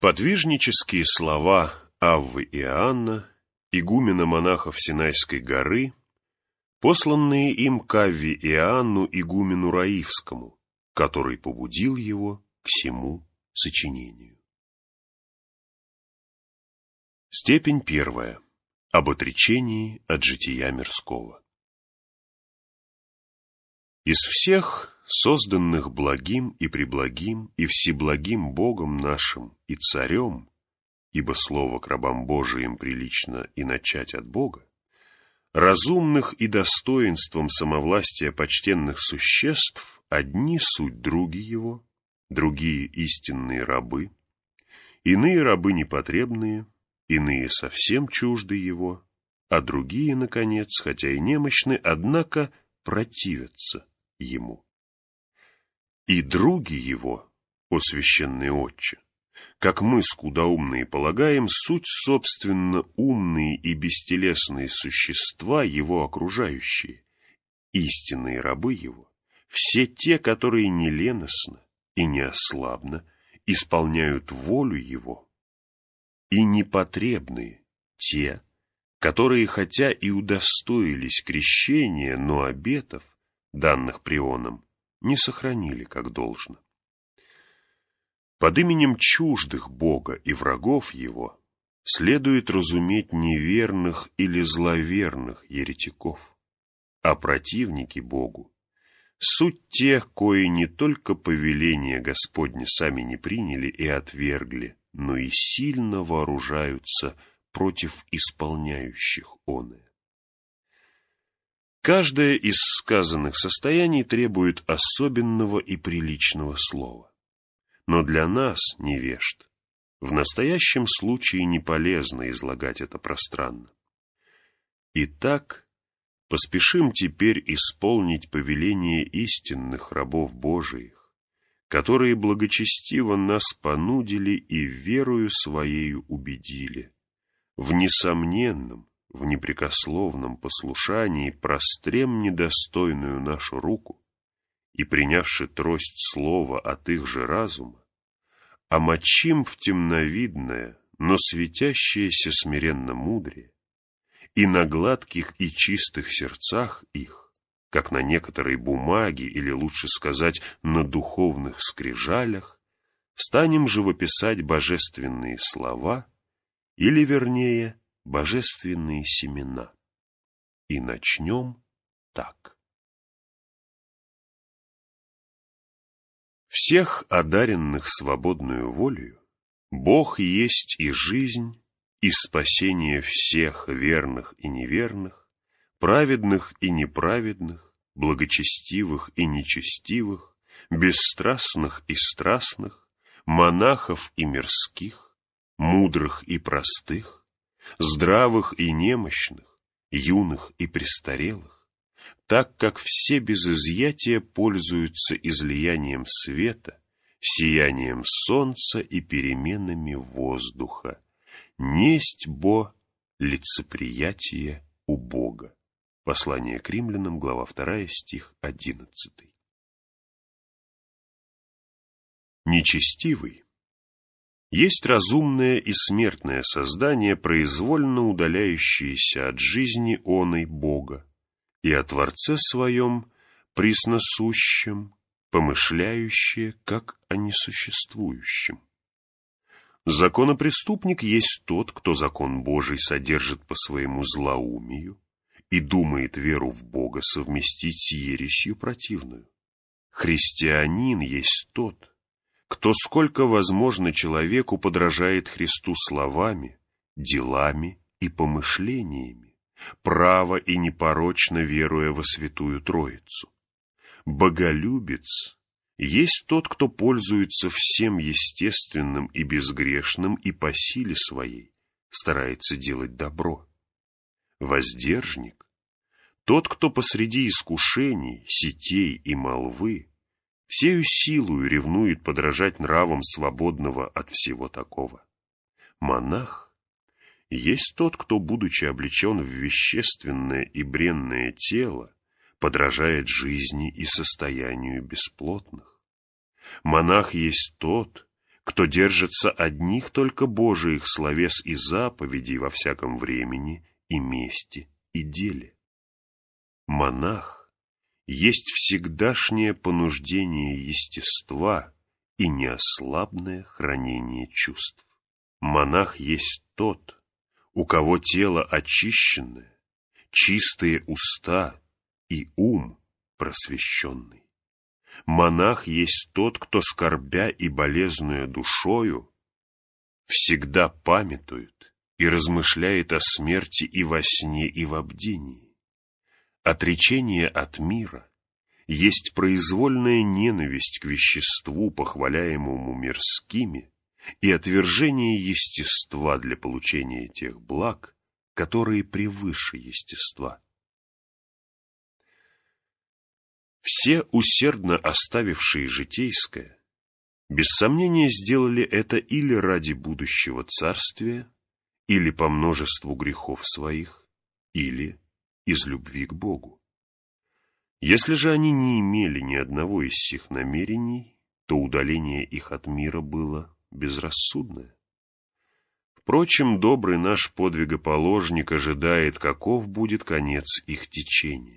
Подвижнические слова Аввы и Иоанна, игумена монахов Синайской горы, посланные им к Авве и Иоанну игумену Раифскому, который побудил его к сему сочинению. Степень первая. Об отречении от жития мирского. Из всех созданных благим и преблагим и всеблагим Богом нашим и Царем, ибо слово к рабам Божиим прилично и начать от Бога, разумных и достоинством самовластия почтенных существ одни суть други его, другие истинные рабы, иные рабы непотребные, иные совсем чужды его, а другие, наконец, хотя и немощны, однако противятся ему. И други его, о священный отче, как мы скудоумные полагаем, суть собственно умные и бестелесные существа его окружающие, истинные рабы его, все те, которые неленостно и неослабно исполняют волю его, и непотребные те, которые хотя и удостоились крещения, но обетов, данных прионом, не сохранили как должно. Под именем чуждых Бога и врагов Его следует разуметь неверных или зловерных еретиков, а противники Богу суть тех, кои не только повеление Господне сами не приняли и отвергли, но и сильно вооружаются против исполняющих оное. Каждое из сказанных состояний требует особенного и приличного слова. Но для нас, невежд, в настоящем случае не полезно излагать это пространно. Итак, поспешим теперь исполнить повеление истинных рабов Божиих, которые благочестиво нас понудили и верою своею убедили, в несомненном, в непрекословном послушании прострем недостойную нашу руку и, принявши трость слова от их же разума, омочим в темновидное, но светящееся смиренно мудрее, и на гладких и чистых сердцах их, как на некоторой бумаге, или лучше сказать, на духовных скрижалях, станем живописать божественные слова, или, вернее, божественные семена. И начнем так. Всех одаренных свободную волею Бог есть и жизнь, и спасение всех верных и неверных, праведных и неправедных, благочестивых и нечестивых, бесстрастных и страстных, монахов и мирских, мудрых и простых, здравых и немощных, юных и престарелых, так как все без изъятия пользуются излиянием света, сиянием солнца и переменами воздуха. Несть бо лицеприятие у Бога. Послание к римлянам, глава 2, стих 11. Нечестивый есть разумное и смертное создание, произвольно удаляющееся от жизни оной Бога и о Творце Своем пресносущем, помышляющее, как о несуществующем. Законопреступник есть тот, кто закон Божий содержит по своему злоумию и думает веру в Бога совместить с ересью противную. Христианин есть тот, кто сколько возможно человеку подражает Христу словами, делами и помышлениями, право и непорочно веруя во Святую Троицу. Боголюбец есть тот, кто пользуется всем естественным и безгрешным и по силе своей старается делать добро. Воздержник — тот, кто посреди искушений, сетей и молвы всею силою ревнует подражать нравам свободного от всего такого. Монах есть тот, кто, будучи облечен в вещественное и бренное тело, подражает жизни и состоянию бесплотных. Монах есть тот, кто держится одних только Божиих словес и заповедей во всяком времени и месте и деле. Монах есть всегдашнее понуждение естества и неослабное хранение чувств. Монах есть тот, у кого тело очищенное, чистые уста и ум просвещенный. Монах есть тот, кто, скорбя и болезнуя душою, всегда памятует и размышляет о смерти и во сне, и в бдении. Отречение от мира есть произвольная ненависть к веществу, похваляемому мирскими, и отвержение естества для получения тех благ, которые превыше естества. Все, усердно оставившие житейское, без сомнения сделали это или ради будущего царствия, или по множеству грехов своих, или из любви к Богу. Если же они не имели ни одного из сих намерений, то удаление их от мира было безрассудное. Впрочем, добрый наш подвигоположник ожидает, каков будет конец их течения.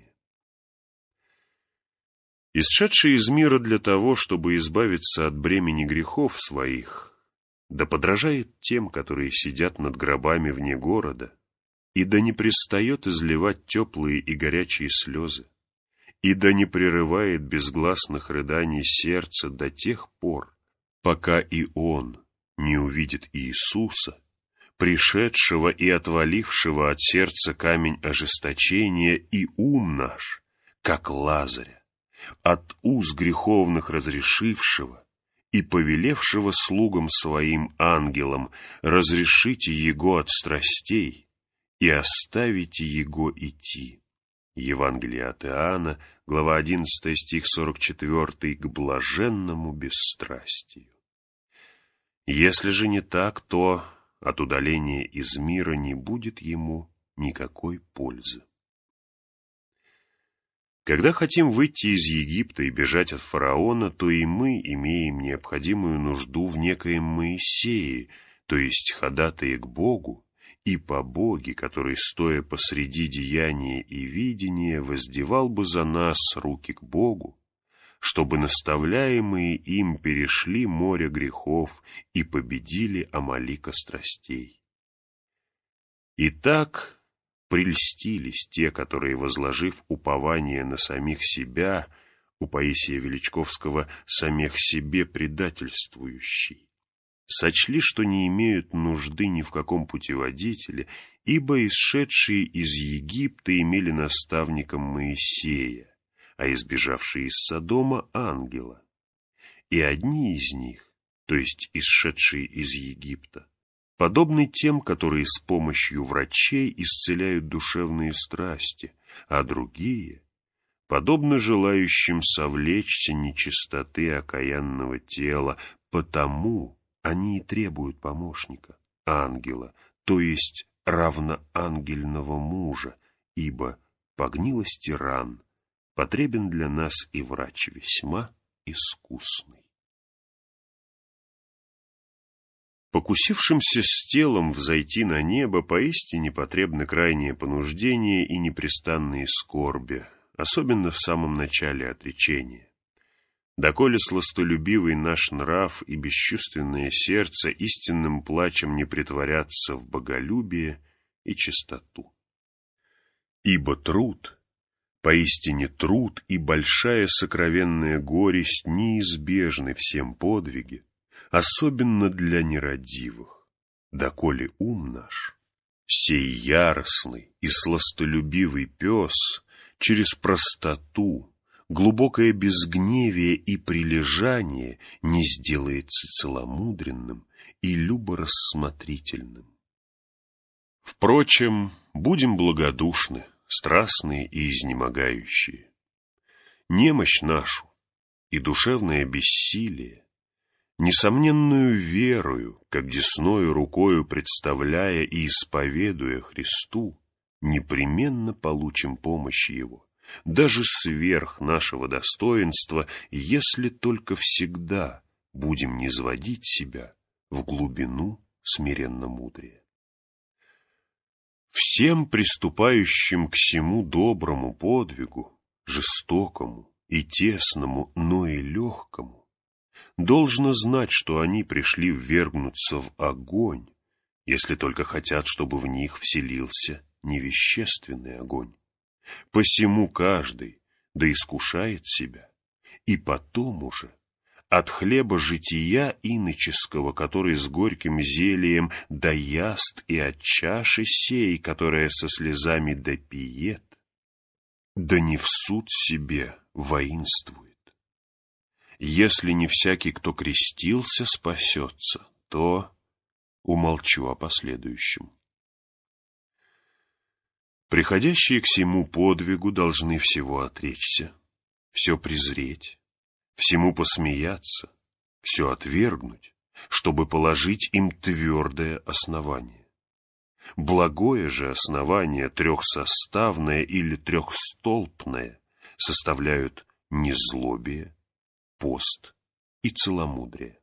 Исшедший из мира для того, чтобы избавиться от бремени грехов своих, да подражает тем, которые сидят над гробами вне города, и да не пристает изливать теплые и горячие слезы, и да не прерывает безгласных рыданий сердца до тех пор, пока и он не увидит Иисуса, пришедшего и отвалившего от сердца камень ожесточения, и ум наш, как Лазаря, от уз греховных разрешившего и повелевшего слугам своим ангелам: разрешите его от страстей и оставите его идти. Евангелие от Иоанна, глава 11, стих 44, к блаженному бесстрастию. Если же не так, то от удаления из мира не будет ему никакой пользы. Когда хотим выйти из Египта и бежать от фараона, то и мы имеем необходимую нужду в некоем Моисее, то есть ходатае к Богу, и по Боге, который, стоя посреди деяния и видения, воздевал бы за нас руки к Богу, чтобы наставляемые им перешли море грехов и победили Амалика страстей. Итак, прельстились те, которые, возложив упование на самих себя, у Паисия Величковского «самих себе предательствующий», сочли, что не имеют нужды ни в каком путеводителе, ибо исшедшие из Египта имели наставником Моисея, а избежавшие из Содома — ангела. И одни из них, то есть исшедшие из Египта, подобны тем, которые с помощью врачей исцеляют душевные страсти, а другие подобны желающим совлечься нечистоты окаянного тела, потому они и требуют помощника, ангела, то есть равноангельного мужа, ибо по гнилости ран потребен для нас и врач весьма искусный. Покусившимся с телом взойти на небо поистине потребны крайнее понуждение и непрестанные скорби, особенно в самом начале отречения. Доколе сластолюбивый наш нрав и бесчувственное сердце истинным плачем не претворятся в боголюбие и чистоту. Ибо труд, поистине труд и большая сокровенная горесть неизбежны всем подвиге, особенно для нерадивых, доколе ум наш, сей яростный и сластолюбивый пес, через простоту, глубокое безгневие и прилежание не сделается целомудренным и люборассмотрительным. Впрочем, будем благодушны, страстные и изнемогающие. Немощь нашу и душевное бессилие, несомненную верою, как десною рукою представляя и исповедуя Христу, непременно получим помощь Его, даже сверх нашего достоинства, если только всегда будем низводить себя в глубину смиренно-мудрия. Всем приступающим к сему доброму подвигу, жестокому и тесному, но и легкому, должно знать, что они пришли ввергнуться в огонь, если только хотят, чтобы в них вселился невещественный огонь. Посему каждый да искушает себя, и потом уже от хлеба жития иноческого, который с горьким зельем да яст, и от чаши сей, которая со слезами да пиет, да не в суд себе воинствует. Если не всякий, кто крестился, спасется, то умолчу о последующем. Приходящие к сему подвигу должны всего отречься, все презреть, всему посмеяться, все отвергнуть, чтобы положить им твердое основание. Благое же основание, трехсоставное или трехстолпное, составляют незлобие, пост и целомудрие.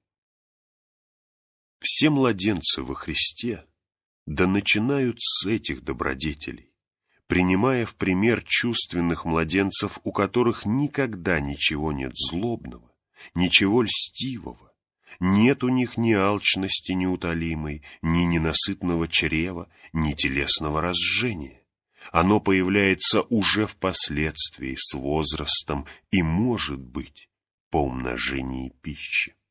Все младенцы во Христе да начинают с этих добродетелей, принимая в пример чувственных младенцев, у которых никогда ничего нет злобного, ничего льстивого, нет у них ни алчности неутолимой, ни ненасытного чрева, ни телесного разжения. Оно появляется уже впоследствии с возрастом и, может быть, по умножении пищи.